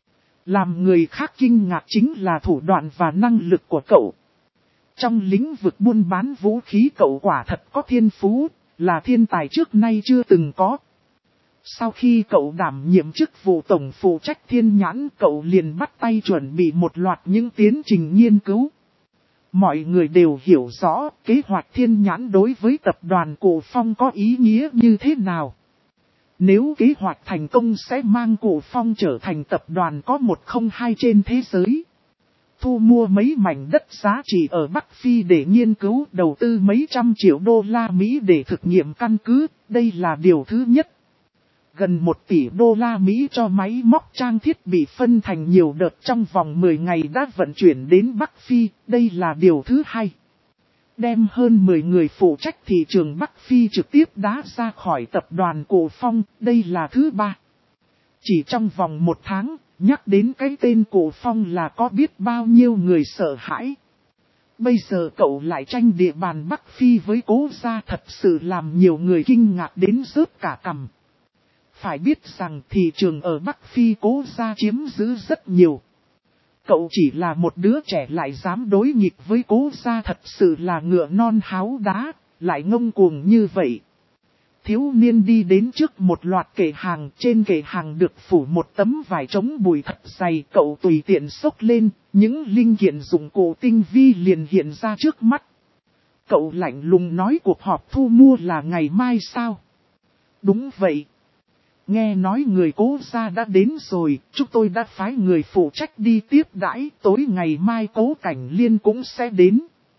Làm người khác kinh ngạc chính là thủ đoạn và năng lực của cậu. Trong lĩnh vực buôn bán vũ khí cậu quả thật có thiên phú, là thiên tài trước nay chưa từng có. Sau khi cậu đảm nhiệm chức vụ tổng phụ trách thiên nhãn, cậu liền bắt tay chuẩn bị một loạt những tiến trình nghiên cứu. Mọi người đều hiểu rõ kế hoạch thiên nhãn đối với tập đoàn Cổ Phong có ý nghĩa như thế nào. Nếu kế hoạch thành công sẽ mang Cổ Phong trở thành tập đoàn có 102 trên thế giới. Thu mua mấy mảnh đất giá trị ở Bắc Phi để nghiên cứu, đầu tư mấy trăm triệu đô la Mỹ để thực nghiệm căn cứ, đây là điều thứ nhất. Gần 1 tỷ đô la Mỹ cho máy móc trang thiết bị phân thành nhiều đợt trong vòng 10 ngày đã vận chuyển đến Bắc Phi, đây là điều thứ hai. Đem hơn 10 người phụ trách thị trường Bắc Phi trực tiếp đá ra khỏi tập đoàn Cổ Phong, đây là thứ ba. Chỉ trong vòng 1 tháng, nhắc đến cái tên Cổ Phong là có biết bao nhiêu người sợ hãi. Bây giờ cậu lại tranh địa bàn Bắc Phi với Cố gia thật sự làm nhiều người kinh ngạc đến rớt cả cằm. Phải biết rằng thị trường ở Bắc Phi Cố gia chiếm giữ rất nhiều. Cậu chỉ là một đứa trẻ lại dám đối nghịch với Cố gia, thật sự là ngựa non háo đá, lại ngông cuồng như vậy. Thiếu niên đi đến trước một loạt kệ hàng, trên kệ hàng được phủ một tấm vải chống bụi thật dày, cậu tùy tiện xốc lên, những linh kiện dụng cụ tinh vi liền hiện ra trước mắt. Cậu lạnh lùng nói cuộc họp thu mua là ngày mai sao? Đúng vậy. Nghe nói người Cố gia đã đến rồi, chúng tôi đã phái người phụ trách đi tiếp đãi, tối ngày mai Cố Cảnh Liên cũng sẽ đến.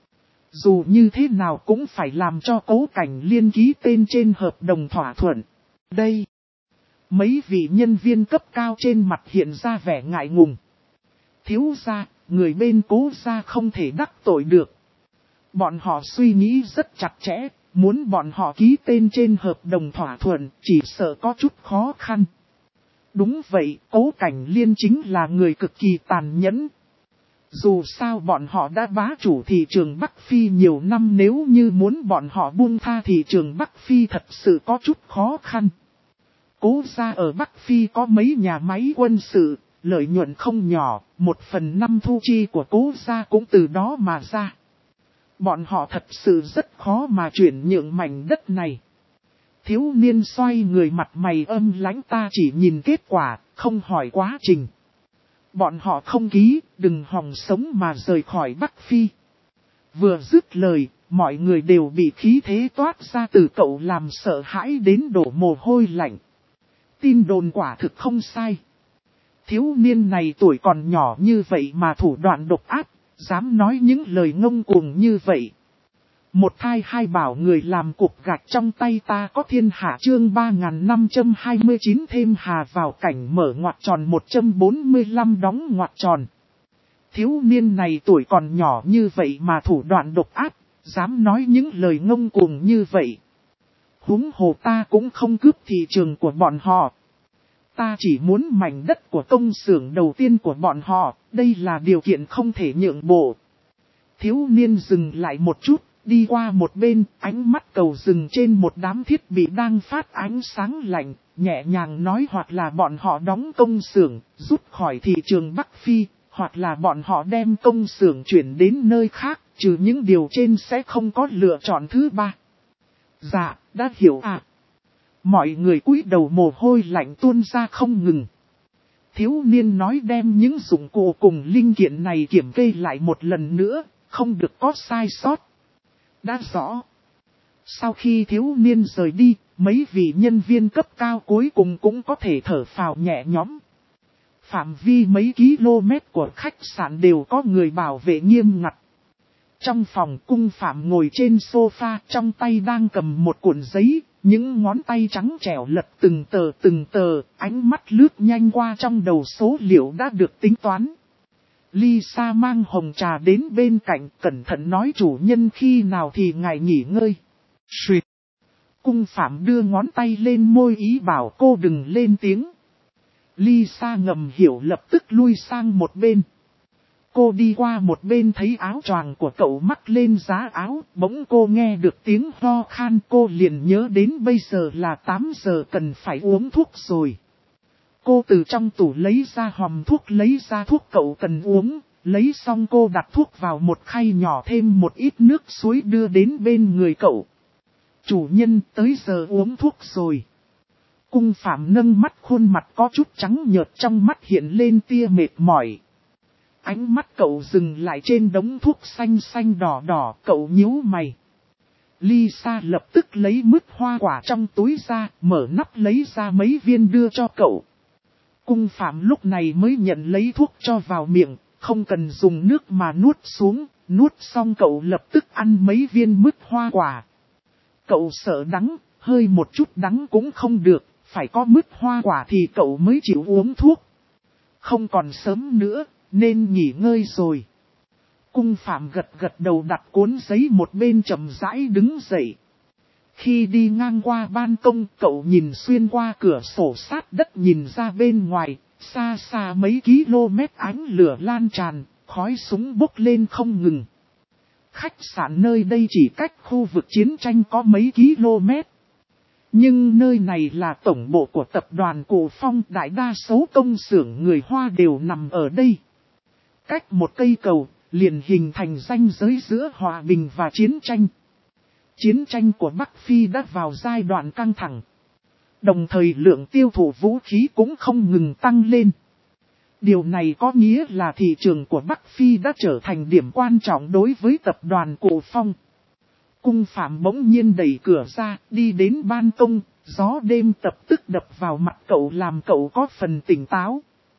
Dù như thế nào cũng phải làm cho Cố Cảnh Liên ký tên trên hợp đồng thỏa thuận. Đây, mấy vị nhân viên cấp cao trên mặt hiện ra vẻ ngại ngùng. Thiếu gia, người bên Cố gia không thể đắc tội được. Bọn họ suy nghĩ rất chặt chẽ. Muốn bọn họ ký tên trên hợp đồng thỏa thuận, chỉ sợ có chút khó khăn. Đúng vậy, Cố Cảnh Liên chính là người cực kỳ tàn nhẫn. Dù sao bọn họ đã bá chủ thị trường Bắc Phi nhiều năm, nếu như muốn bọn họ buông tha thị trường Bắc Phi thật sự có chút khó khăn. Cố gia ở Bắc Phi có mấy nhà máy quân sự, lợi nhuận không nhỏ, 1/5 thu chi của Cố gia cũng từ đó mà ra. Bọn họ thật sự rất khó mà chuyển nhượng mảnh đất này. Thiếu niên xoay người, mặt mày âm lãnh, ta chỉ nhìn kết quả, không hỏi quá trình. Bọn họ không ký, đừng hòng sống mà rời khỏi Bắc Phi. Vừa dứt lời, mọi người đều bị khí thế toát ra từ cậu làm sợ hãi đến đổ mồ hôi lạnh. Tin đồn quả thực không sai. Thiếu niên này tuổi còn nhỏ như vậy mà thủ đoạn độc ác. Dám nói những lời ngông cuồng như vậy. Một thai hai bảo người làm cục gạch trong tay ta có thiên hạ, chương 3529 thêm hà vào cảnh mở ngoặc tròn 145 đóng ngoặc tròn. Thiếu niên này tuổi còn nhỏ như vậy mà thủ đoạn độc ác, dám nói những lời ngông cuồng như vậy. Huống hồ ta cũng không cướp thị trường của bọn họ. Ta chỉ muốn mảnh đất của công xưởng đầu tiên của bọn họ, đây là điều kiện không thể nhượng bộ. Thiếu niên dừng lại một chút, đi qua một bên, ánh mắt cầu dừng trên một đám thiết bị đang phát ánh sáng lạnh, nhẹ nhàng nói hoặc là bọn họ đóng công xưởng, rút khỏi thị trường Bắc Phi, hoặc là bọn họ đem công xưởng chuyển đến nơi khác, trừ những điều trên sẽ không có lựa chọn thứ ba. Dạ, đã hiểu à. Mọi người cúi đầu, mồ hôi lạnh tuôn ra không ngừng. Thiếu niên nói đem những dụng cụ cùng linh kiện này kiểm kê lại một lần nữa, không được có sai sót. Đã rõ. Sau khi thiếu niên rời đi, mấy vị nhân viên cấp cao cuối cùng cũng có thể thở phào nhẹ nhõm. Phạm vi mấy km của khách sạn đều có người bảo vệ nghiêm ngặt. Trong phòng cung phạm ngồi trên sofa, trong tay đang cầm một cuộn giấy, những ngón tay trắng trẻo lật từng tờ, ánh mắt lướt nhanh qua trong đầu số liệu đã được tính toán. Lisa mang hồng trà đến bên cạnh, cẩn thận nói chủ nhân khi nào thì ngài nghỉ ngơi. Xuyệt. Cung phạm đưa ngón tay lên môi ý bảo cô đừng lên tiếng. Lisa ngầm hiểu lập tức lui sang một bên. Cô đi qua một bên thấy áo choàng của cậu mắc lên giá áo, bỗng cô nghe được tiếng ho khan, cô liền nhớ đến bây giờ là 8 giờ cần phải uống thuốc rồi. Cô từ trong tủ lấy ra hòm thuốc, lấy ra thuốc cậu cần uống, lấy xong cô đặt thuốc vào một khay nhỏ thêm một ít nước suối đưa đến bên người cậu. Chủ nhân, tới giờ uống thuốc rồi. Cung phạm nâng mắt, khuôn mặt có chút trắng nhợt, trong mắt hiện lên tia mệt mỏi. Ánh mắt cậu dừng lại trên đống thuốc xanh xanh đỏ đỏ, cậu nhíu mày. Lisa lập tức lấy mứt hoa quả trong túi ra, mở nắp lấy ra mấy viên đưa cho cậu. Cung phạm lúc này mới nhận lấy thuốc cho vào miệng, không cần dùng nước mà nuốt xuống, nuốt xong cậu lập tức ăn mấy viên mứt hoa quả. Cậu sợ đắng, hơi một chút đắng cũng không được, phải có mứt hoa quả thì cậu mới chịu uống thuốc. Không còn sớm nữa, nên nghỉ ngơi rồi. Cung phạm gật gật đầu, đặt cuốn giấy một bên, chậm rãi đứng dậy. Khi đi ngang qua ban công, cậu nhìn xuyên qua cửa sổ sát đất nhìn ra bên ngoài, xa xa mấy km ánh lửa lan tràn, khói súng bốc lên không ngừng. Khách sạn nơi đây chỉ cách khu vực chiến tranh có mấy km. Nhưng nơi này là tổng bộ của tập đoàn Cổ Phong, đại đa số công xưởng người Hoa đều nằm ở đây. Cách một cây cầu, liền hình thành ranh giới giữa hòa bình và chiến tranh. Chiến tranh của Bắc Phi đã vào giai đoạn căng thẳng. Đồng thời lượng tiêu thụ vũ khí cũng không ngừng tăng lên. Điều này có nghĩa là thị trường của Bắc Phi đã trở thành điểm quan trọng đối với tập đoàn Cổ Phong. Cung phạm bỗng nhiên đẩy cửa ra, đi đến ban công, gió đêm tập tức đập vào mặt cậu làm cậu có phần tỉnh táo.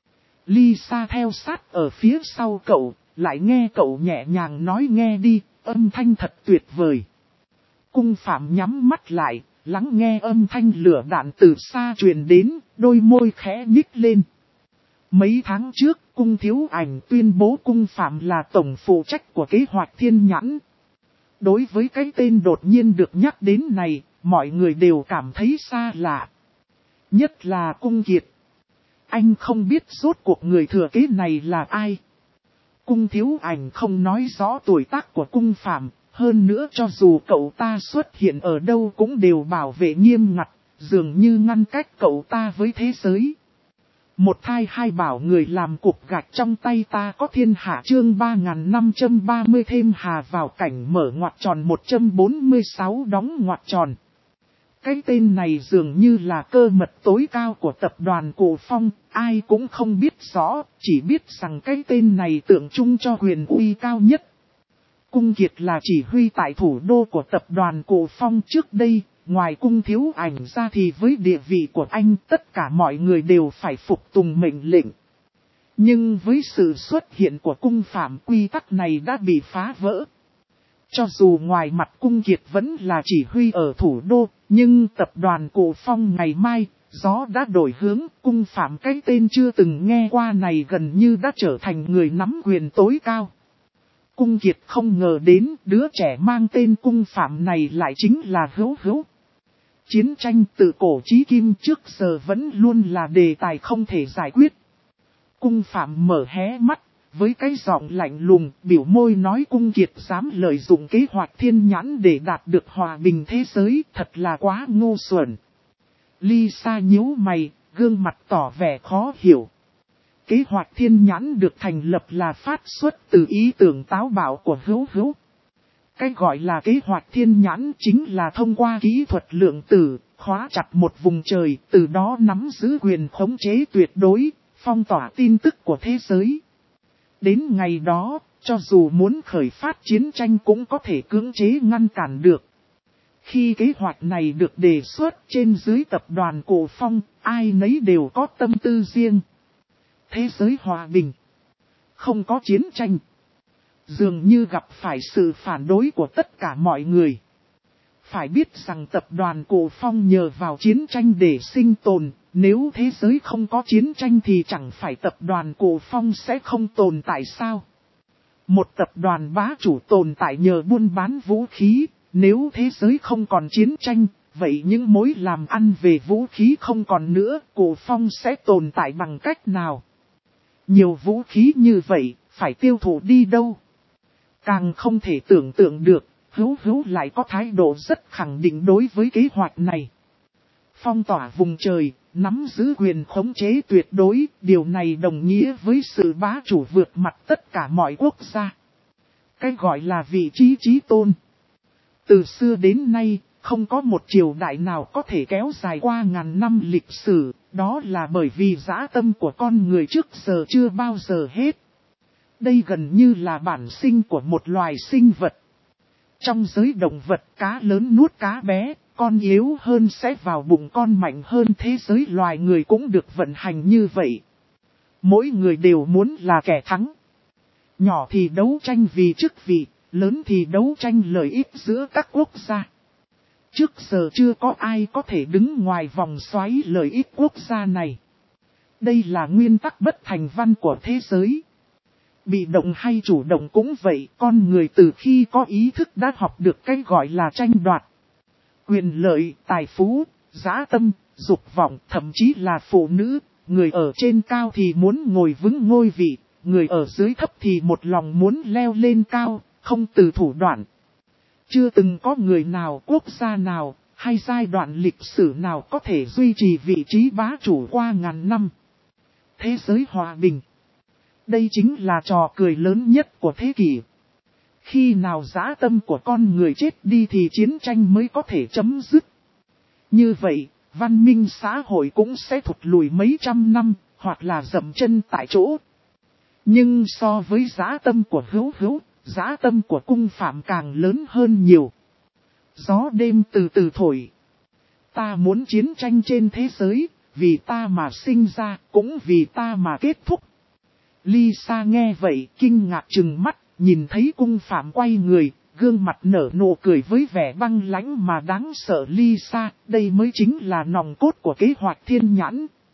Lisa theo sát ở phía sau cậu, lại nghe cậu nhẹ nhàng nói nghe đi, âm thanh thật tuyệt vời. Cung phạm nhắm mắt lại, lắng nghe âm thanh lửa đạn từ xa truyền đến, đôi môi khẽ nhích lên. Mấy tháng trước, cung thiếu ảnh tuyên bố cung phạm là tổng phụ trách của kế hoạch thiên nhãn. Đối với cái tên đột nhiên được nhắc đến này, mọi người đều cảm thấy xa lạ. Nhất là cung Kiệt. Anh không biết rốt cuộc người thừa kế này là ai. Cung thiếu ảnh không nói rõ tuổi tác của cung phạm, hơn nữa cho dù cậu ta xuất hiện ở đâu cũng đều bảo vệ nghiêm ngặt, dường như ngăn cách cậu ta với thế giới. Một thai hai bảo người làm cục gạch trong tay ta có thiên hạ chương 3530 thêm hà vào cảnh mở ngoặc tròn 146 đóng ngoặc tròn. Cái tên này dường như là cơ mật tối cao của tập đoàn Cổ Phong, ai cũng không biết rõ, chỉ biết rằng cái tên này tượng trưng cho quyền uy cao nhất. Cung Kiệt là chỉ huy tại thủ đô của tập đoàn Cổ Phong trước đây, ngoài cung thiếu ảnh ra thì với địa vị của anh tất cả mọi người đều phải phục tùng mệnh lệnh. Nhưng với sự xuất hiện của cung phạm quy tắc này đã bị phá vỡ. Cho dù ngoài mặt cung Kiệt vẫn là chỉ huy ở thủ đô, nhưng tập đoàn Cổ Phong ngày mai, gió đã đổi hướng, cung phạm cái tên chưa từng nghe qua này gần như đã trở thành người nắm quyền tối cao. Cung Kiệt không ngờ đến đứa trẻ mang tên cung phạm này lại chính là Hữu Hữu. Chiến tranh từ cổ chí kim trước giờ vẫn luôn là đề tài không thể giải quyết. Cung phạm mở hé mắt, với cái giọng lạnh lùng, biểu môi nói cung Kiệt dám lợi dụng kế hoạch thiên nhãn để đạt được hòa bình thế giới, thật là quá ngu xuẩn. Lisa nhíu mày, gương mặt tỏ vẻ khó hiểu. Kế hoạch thiên nhãn được thành lập là phát xuất từ ý tưởng táo bạo của Hữu Hữu. Cái gọi là kế hoạch thiên nhãn chính là thông qua kỹ thuật lượng tử, khóa chặt một vùng trời, từ đó nắm giữ quyền khống chế tuyệt đối, phong tỏa tin tức của thế giới. Đến ngày đó, cho dù muốn khởi phát chiến tranh cũng có thể cưỡng chế ngăn cản được. Khi kế hoạch này được đề xuất trên dưới tập đoàn Cổ Phong, ai nấy đều có tâm tư riêng. Thế giới hòa bình, không có chiến tranh, dường như gặp phải sự phản đối của tất cả mọi người. Phải biết rằng tập đoàn Cổ Phong nhờ vào chiến tranh để sinh tồn, nếu thế giới không có chiến tranh thì chẳng phải tập đoàn Cổ Phong sẽ không tồn tại sao? Một tập đoàn bá chủ tồn tại nhờ buôn bán vũ khí, nếu thế giới không còn chiến tranh, vậy những mối làm ăn về vũ khí không còn nữa, Cổ Phong sẽ tồn tại bằng cách nào? Nhiều vũ khí như vậy, phải tiêu thụ đi đâu? Càng không thể tưởng tượng được, Hữu lại có thái độ rất khẳng định đối với kế hoạch này. Phong tỏa vùng trời, nắm giữ quyền khống chế tuyệt đối, điều này đồng nghĩa với sự bá chủ vượt mặt tất cả mọi quốc gia. Cái gọi là vị trí chí tôn. Từ xưa đến nay, không có một triều đại nào có thể kéo dài qua ngàn năm lịch sử, đó là bởi vì dã tâm của con người trước giờ chưa bao giờ hết. Đây gần như là bản sinh của một loài sinh vật. Trong giới động vật, cá lớn nuốt cá bé, con yếu hơn sẽ vào bụng con mạnh hơn, thế giới loài người cũng được vận hành như vậy. Mỗi người đều muốn là kẻ thắng. Nhỏ thì đấu tranh vì chức vị, lớn thì đấu tranh lợi ích giữa các quốc gia. Trước giờ chưa có ai có thể đứng ngoài vòng xoáy lợi ích quốc gia này. Đây là nguyên tắc bất thành văn của thế giới. Bị động hay chủ động cũng vậy, con người từ khi có ý thức đã học được cái gọi là tranh đoạt. Quyền lợi, tài phú, dã tâm, dục vọng, thậm chí là phụ nữ, người ở trên cao thì muốn ngồi vững ngôi vị, người ở dưới thấp thì một lòng muốn leo lên cao, không từ thủ đoạn. Chưa từng có người nào, quốc gia nào, hay giai đoạn lịch sử nào có thể duy trì vị trí bá chủ qua ngàn năm. Thế giới hòa bình. Đây chính là trò cười lớn nhất của thế kỷ. Khi nào dã tâm của con người chết đi thì chiến tranh mới có thể chấm dứt. Như vậy, văn minh xã hội cũng sẽ thụt lùi mấy trăm năm, hoặc là dậm chân tại chỗ. Nhưng so với dã tâm của Hữu, dã tâm của Cung Phạm càng lớn hơn nhiều. Gió đêm từ từ thổi. Ta muốn chiến tranh trên thế giới, vì ta mà sinh ra, cũng vì ta mà kết thúc. Lisa nghe vậy, kinh ngạc trừng mắt, nhìn thấy Cung Phạm quay người, gương mặt nở nụ cười với vẻ băng lãnh mà đáng sợ. Lisa, đây mới chính là nòng cốt của kế hoạch thiên nhãn.